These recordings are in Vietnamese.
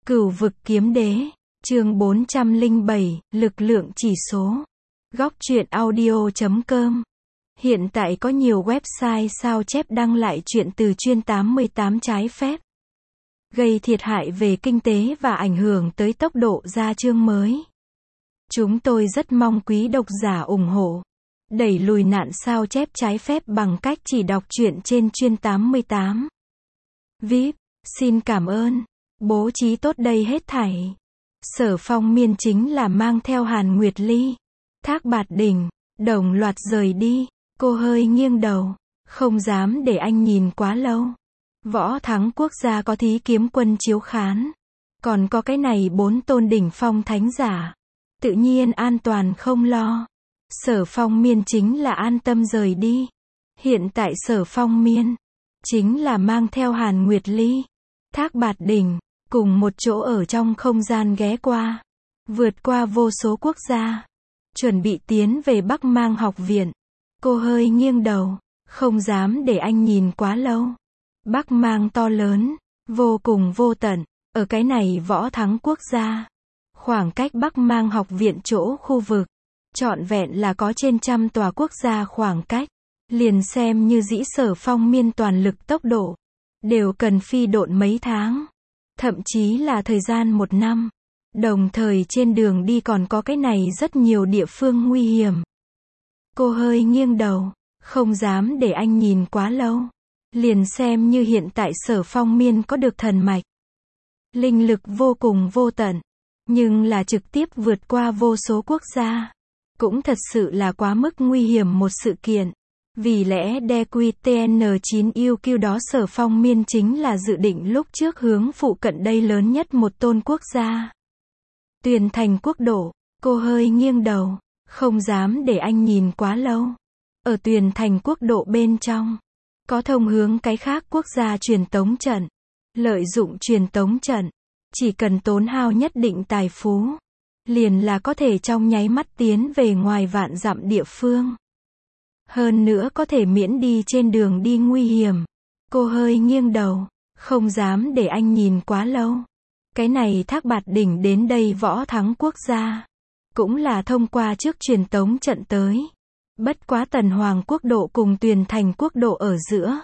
Cửu vực kiếm đế, chương 407, lực lượng chỉ số. Góc truyện audio.com. Hiện tại có nhiều website sao chép đăng lại truyện từ chuyên 88 trái phép, gây thiệt hại về kinh tế và ảnh hưởng tới tốc độ ra chương mới. Chúng tôi rất mong quý độc giả ủng hộ, đẩy lùi nạn sao chép trái phép bằng cách chỉ đọc truyện trên chuyên 88. VIP, xin cảm ơn. Bố trí tốt đây hết thảy. Sở Phong Miên chính là mang theo Hàn Nguyệt Ly, Thác Bạt Đình, đồng loạt rời đi. Cô hơi nghiêng đầu, không dám để anh nhìn quá lâu. Võ thắng quốc gia có thí kiếm quân chiếu khán, còn có cái này 4 tôn đỉnh phong thánh giả, tự nhiên an toàn không lo. Sở Phong Miên chính là an tâm rời đi. Hiện tại Sở Phong Miên chính là mang theo Hàn Nguyệt Ly, Thác Bạt Đình, cùng một chỗ ở trong không gian ghé qua, vượt qua vô số quốc gia, chuẩn bị tiến về Bắc Mang học viện. Cô hơi nghiêng đầu, không dám để anh nhìn quá lâu. Bắc Mang to lớn, vô cùng vô tận, ở cái này võ thắng quốc gia. Khoảng cách Bắc Mang học viện chỗ khu vực, trọn vẹn là có trên 100 tòa quốc gia khoảng cách. Liền xem như dĩ Sở Phong Miên toàn lực tốc độ, đều cần phi độn mấy tháng, thậm chí là thời gian 1 năm. Đồng thời trên đường đi còn có cái này rất nhiều địa phương nguy hiểm. Cô hơi nghiêng đầu, không dám để anh nhìn quá lâu. Liền xem như hiện tại Sở Phong Miên có được thần mạch, linh lực vô cùng vô tận, nhưng là trực tiếp vượt qua vô số quốc gia, cũng thật sự là quá mức nguy hiểm một sự kiện. Vì lẽ DQTN9UQ đó Sở Phong Miên chính là dự định lúc trước hướng phụ cận đây lớn nhất một tôn quốc gia, Tuyền Thành quốc độ. Cô hơi nghiêng đầu, không dám để anh nhìn quá lâu. Ở Tuyền Thành quốc độ bên trong, có thông hướng cái khác quốc gia truyền tống trận. Lợi dụng truyền tống trận, chỉ cần tốn hao nhất định tài phú, liền là có thể trong nháy mắt tiến về ngoài vạn dặm địa phương. Hơn nữa có thể miễn đi trên đường đi nguy hiểm. Cô hơi nghiêng đầu, không dám để anh nhìn quá lâu. Cái này Thác Bạt Đỉnh đến đây võ thắng quốc gia, cũng là thông qua trước truyền tống trận tới. Bất quá Tần Hoàng quốc độ cùng Tuyền Thành quốc độ ở giữa,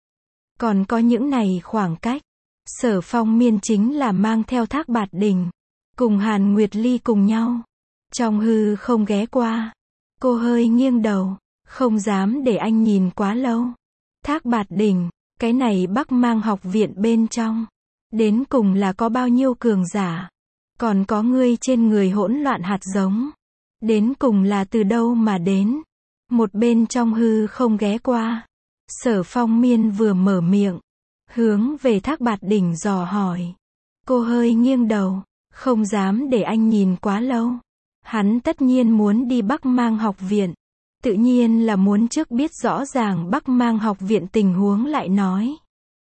còn có những này khoảng cách. Sở Phong Miên chính là mang theo Thác Bạt Đình, cùng Hàn Nguyệt Ly cùng nhau, trong hư không ghé qua. Cô hơi nghiêng đầu, không dám để anh nhìn quá lâu. Thác Bạt Đình, cái này Bắc Mang học viện bên trong, đến cùng là có bao nhiêu cường giả? Còn có ngươi trên người hỗn loạn hạt giống, đến cùng là từ đâu mà đến? Một bên trong hư không ghé qua, Sở Phong Miên vừa mở miệng, hướng về Thác Bạt Đỉnh dò hỏi. Cô hơi nghiêng đầu, không dám để anh nhìn quá lâu. Hắn tất nhiên muốn đi Bắc Mang học viện, tự nhiên là muốn trước biết rõ ràng Bắc Mang học viện tình huống lại nói.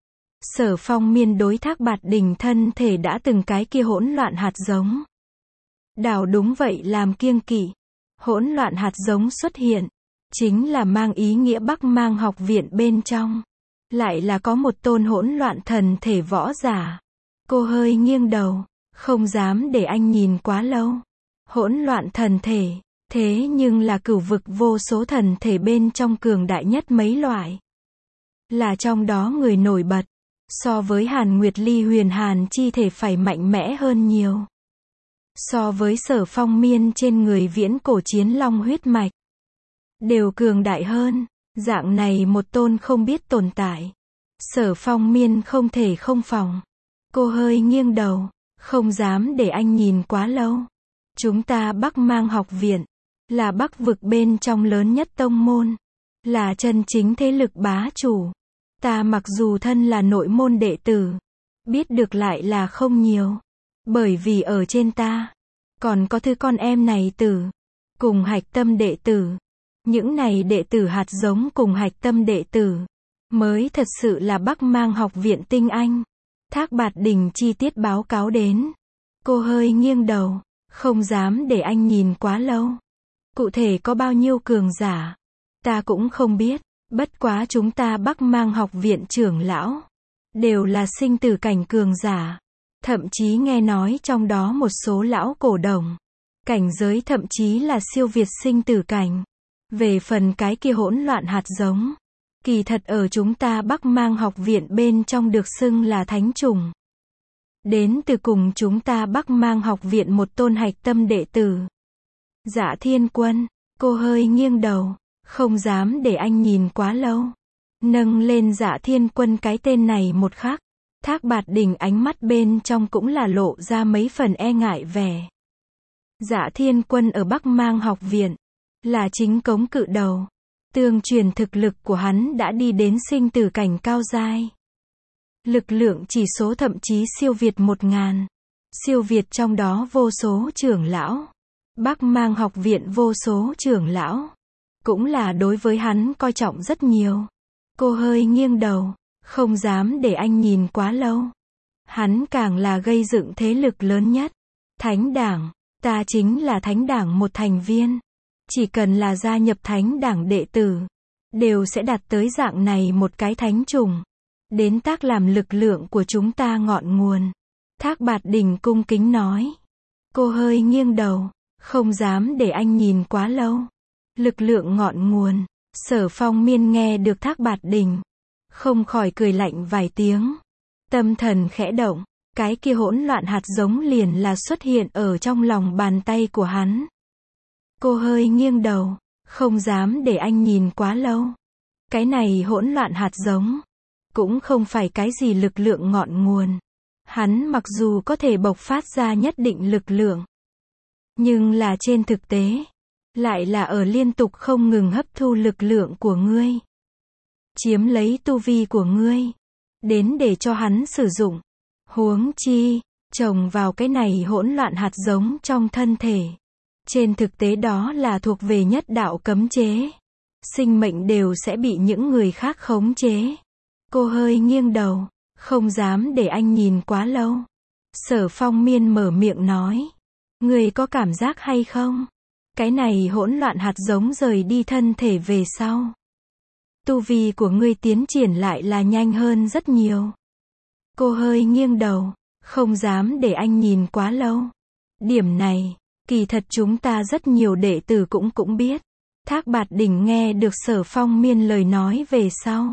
Sở Phong Miên đối Thác Bạt Đình thân thể đã từng cái kia hỗn loạn hạt giống, đảo đúng vậy làm kiêng kỵ. Hỗn loạn hạt giống xuất hiện, chính là mang ý nghĩa Bắc Mang học viện bên trong, lại là có một tôn hỗn loạn thần thể võ giả. Cô hơi nghiêng đầu, không dám để anh nhìn quá lâu. Hỗn loạn thần thể, thế nhưng là cửu vực vô số thần thể bên trong cường đại nhất mấy loại. Là trong đó người nổi bật, so với Hàn Nguyệt Ly huyền hàn chi thể phải mạnh mẽ hơn nhiều. So với Sở Phong Miên trên người viễn cổ chiến long huyết mạch, đều cường đại hơn. Dạng này một tôn không biết tồn tại, Sở Phong Miên không thể không phòng. Cô hơi nghiêng đầu, không dám để anh nhìn quá lâu. Chúng ta Bắc Mang học viện, là Bắc vực bên trong lớn nhất tông môn, là chân chính thế lực bá chủ. Ta mặc dù thân là nội môn đệ tử, biết được lại là không nhiều. Bởi vì ở trên ta, còn có thứ con em này tử, cùng hạch tâm đệ tử. Những này đệ tử hạt giống cùng hạch tâm đệ tử, mới thật sự là Bắc Mang học viện tinh anh. Thác Bạt Đình chi tiết báo cáo đến. Cô hơi nghiêng đầu, không dám để anh nhìn quá lâu. Cụ thể có bao nhiêu cường giả, ta cũng không biết. Bất quá chúng ta Bắc Mang học viện trưởng lão, đều là sinh tử cảnh cường giả. Thậm chí nghe nói trong đó một số lão cổ đồng, cảnh giới thậm chí là siêu việt sinh tử cảnh. Về phần cái kia hỗn loạn hạt giống, kỳ thật ở chúng ta Bắc Mang học viện bên trong được xưng là thánh trùng. Đến từ cùng chúng ta Bắc Mang học viện một tôn hạch tâm đệ tử. Dạ Thiên Quân, cô hơi nghiêng đầu, không dám để anh nhìn quá lâu. Nâng lên Dạ Thiên Quân cái tên này một khắc, Thác Bạt Đình ánh mắt bên trong cũng là lộ ra mấy phần e ngại vẻ. Dạ Thiên Quân ở Bắc Mang học viện, là chính cống cự đầu. Tương truyền thực lực của hắn đã đi đến sinh tử cảnh cao giai. Lực lượng chỉ số thậm chí siêu việt 1000. Siêu việt trong đó vô số trưởng lão. Bắc Mang học viện vô số trưởng lão. Cũng là đối với hắn coi trọng rất nhiều. Cô hơi nghiêng đầu, không dám để anh nhìn quá lâu. Hắn càng là gây dựng thế lực lớn nhất. Thánh đảng, ta chính là thánh đảng một thành viên. Chỉ cần là gia nhập thánh đảng đệ tử, đều sẽ đạt tới dạng này một cái thánh trùng. Đến tác làm lực lượng của chúng ta ngọn nguồn. Thác Bạt Đình cung kính nói. Cô hơi nghiêng đầu, không dám để anh nhìn quá lâu. Lực lượng ngọn nguồn. Sở Phong Miên nghe được Thác Bạt Đình, không khỏi cười lạnh vài tiếng. Tâm thần khẽ động, cái kia hỗn loạn hạt giống liền là xuất hiện ở trong lòng bàn tay của hắn. Cô hơi nghiêng đầu, không dám để anh nhìn quá lâu. Cái này hỗn loạn hạt giống, cũng không phải cái gì lực lượng ngọn nguồn. Hắn mặc dù có thể bộc phát ra nhất định lực lượng, nhưng là trên thực tế, lại là ở liên tục không ngừng hấp thu lực lượng của ngươi. Chiếm lấy tu vi của ngươi, đến để cho hắn sử dụng. Huống chi, trồng vào cái này hỗn loạn hạt giống trong thân thể. Trên thực tế đó là thuộc về nhất đạo cấm chế. Sinh mệnh đều sẽ bị những người khác khống chế. Cô hơi nghiêng đầu, không dám để anh nhìn quá lâu. Sở Phong Miên mở miệng nói. Ngươi có cảm giác hay không? Cái này hỗn loạn hạt giống rời đi thân thể về sau. Tu vi của ngươi tiến triển lại là nhanh hơn rất nhiều. Cô hơi nghiêng đầu, không dám để anh nhìn quá lâu. Điểm này, kỳ thật chúng ta rất nhiều đệ tử cũng biết. Thác Bạt Đình nghe được Sở Phong Miên lời nói về sau,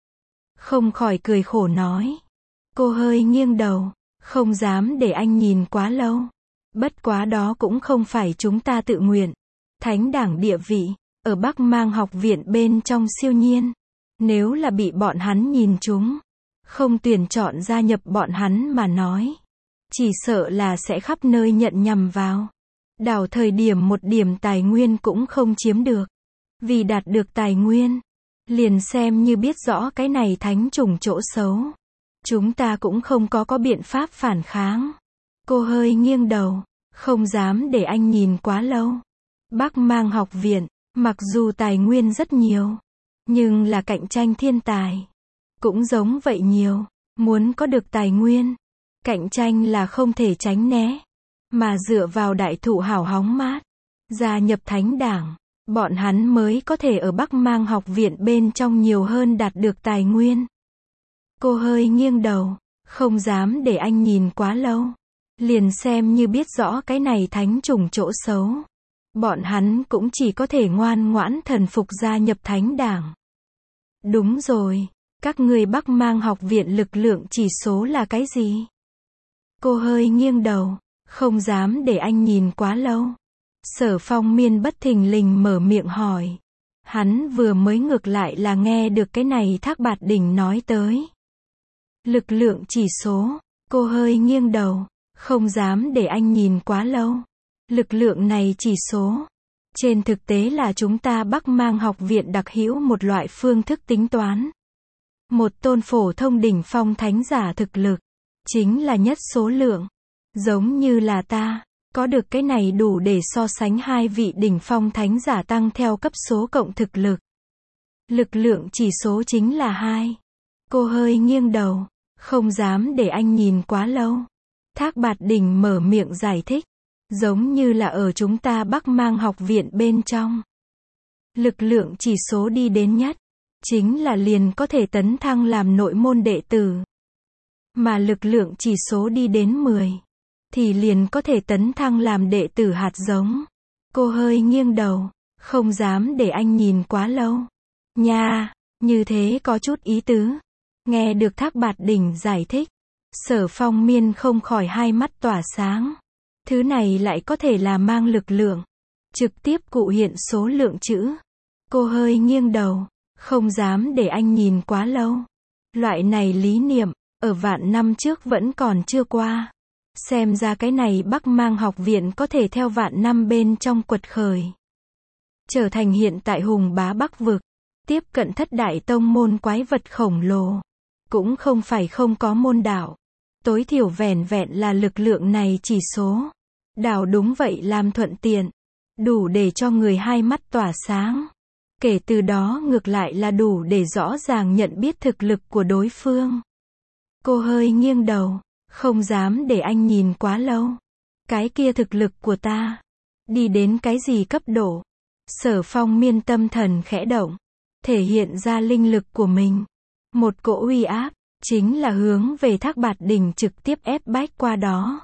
không khỏi cười khổ nói. Cô hơi nghiêng đầu, không dám để anh nhìn quá lâu. Bất quá đó cũng không phải chúng ta tự nguyện. Thánh đảng địa vị, ở Bắc Mang học viện bên trong siêu nhiên. Nếu là bị bọn hắn nhìn chúng, không tuyển chọn gia nhập bọn hắn mà nói, chỉ sợ là sẽ khắp nơi nhận nhầm vào. Đảo thời điểm một điểm tài nguyên cũng không chiếm được. Vì đạt được tài nguyên, liền xem như biết rõ cái này thánh trùng chỗ xấu. Chúng ta cũng không có biện pháp phản kháng. Cô hơi nghiêng đầu, không dám để anh nhìn quá lâu. Bắc Mang học viện, mặc dù tài nguyên rất nhiều, nhưng là cạnh tranh thiên tài cũng giống vậy nhiều. Muốn có được tài nguyên, cạnh tranh là không thể tránh né. Mà dựa vào đại thụ hảo hóng mát, gia nhập thánh đảng, bọn hắn mới có thể ở Bắc Mang học viện bên trong nhiều hơn đạt được tài nguyên. Cô hơi nghiêng đầu, không dám để anh nhìn quá lâu. Liền xem như biết rõ cái này thánh trùng chỗ xấu, bọn hắn cũng chỉ có thể ngoan ngoãn thần phục gia nhập thánh đảng. Đúng rồi, các ngươi Bắc Mang học viện lực lượng chỉ số là cái gì? Cô hơi nghiêng đầu, không dám để anh nhìn quá lâu. Sở Phong Miên bất thình lình mở miệng hỏi. Hắn vừa mới ngược lại là nghe được cái này Thác Bạt Đình nói tới. Lực lượng chỉ số, cô hơi nghiêng đầu, không dám để anh nhìn quá lâu. Lực lượng này chỉ số, trên thực tế là chúng ta Bắc Mang học viện đặc hữu một loại phương thức tính toán. Một tôn phổ thông đỉnh phong thánh giả thực lực, chính là nhất số lượng. Giống như là ta, có được cái này đủ để so sánh hai vị đỉnh phong thánh giả tăng theo cấp số cộng thực lực. Lực lượng chỉ số chính là 2. Cô hơi nghiêng đầu, không dám để anh nhìn quá lâu. Thác Bạt Đình mở miệng giải thích, giống như là ở chúng ta Bắc Mang học viện bên trong. Lực lượng chỉ số đi đến nhất, chính là liền có thể tấn thăng làm nội môn đệ tử. mà lực lượng chỉ số đi đến 10, thì liền có thể tấn thăng làm đệ tử hạt giống. Cô hơi nghiêng đầu, không dám để anh nhìn quá lâu. Nha, như thế có chút ý tứ. Nghe được Thác Bạt Đỉnh giải thích, Sở Phong Miên không khỏi hai mắt tỏa sáng. Thứ này lại có thể là mang lực lượng, trực tiếp cụ hiện số lượng chữ. Cô hơi nghiêng đầu, không dám để anh nhìn quá lâu. Loại này lý niệm, ở vạn năm trước vẫn còn chưa qua. Xem ra cái này Bắc Mang học viện có thể theo vạn năm bên trong quật khởi, trở thành hiện tại hùng bá Bắc vực, tiếp cận thất đại tông môn quái vật khổng lồ. Cũng không phải không có môn đạo, tối thiểu vẻn vẹn là lực lượng này chỉ số. Đảo đúng vậy làm thuận tiện, đủ để cho người hai mắt tỏa sáng. Kể từ đó ngược lại là đủ để rõ ràng nhận biết thực lực của đối phương. Cô hơi nghiêng đầu, không dám để anh nhìn quá lâu. Cái kia thực lực của ta, đi đến cái gì cấp độ? Sở Phong Miên tâm thần khẽ động, thể hiện ra linh lực của mình. Một cỗ uy áp, chính là hướng về Thác Bạt Đỉnh trực tiếp ép bách qua đó.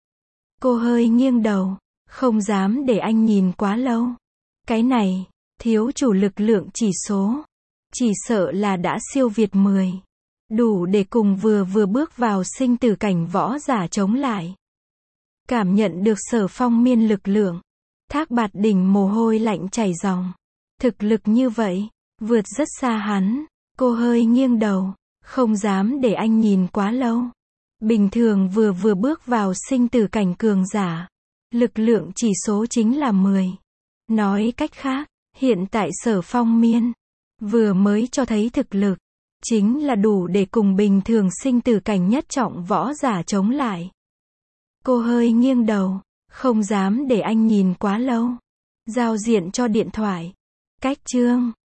Cô hơi nghiêng đầu, không dám để anh nhìn quá lâu. Cái này, thiếu chủ lực lượng chỉ số, chỉ sợ là đã siêu việt 10. Đủ để cùng vừa bước vào sinh tử cảnh võ giả chống lại. Cảm nhận được Sở Phong Miên lực lượng, Thác Bạt Đỉnh mồ hôi lạnh chảy ròng. Thực lực như vậy, vượt rất xa hắn. Cô hơi nghiêng đầu, không dám để anh nhìn quá lâu. Bình thường vừa bước vào sinh tử cảnh cường giả, lực lượng chỉ số chính là 10. Nói cách khác, hiện tại Sở Phong Miên vừa mới cho thấy thực lực, chính là đủ để cùng bình thường sinh tử cảnh nhất trọng võ giả chống lại. Cô hơi nghiêng đầu, không dám để anh nhìn quá lâu. Giao diện cho điện thoại. Cách chương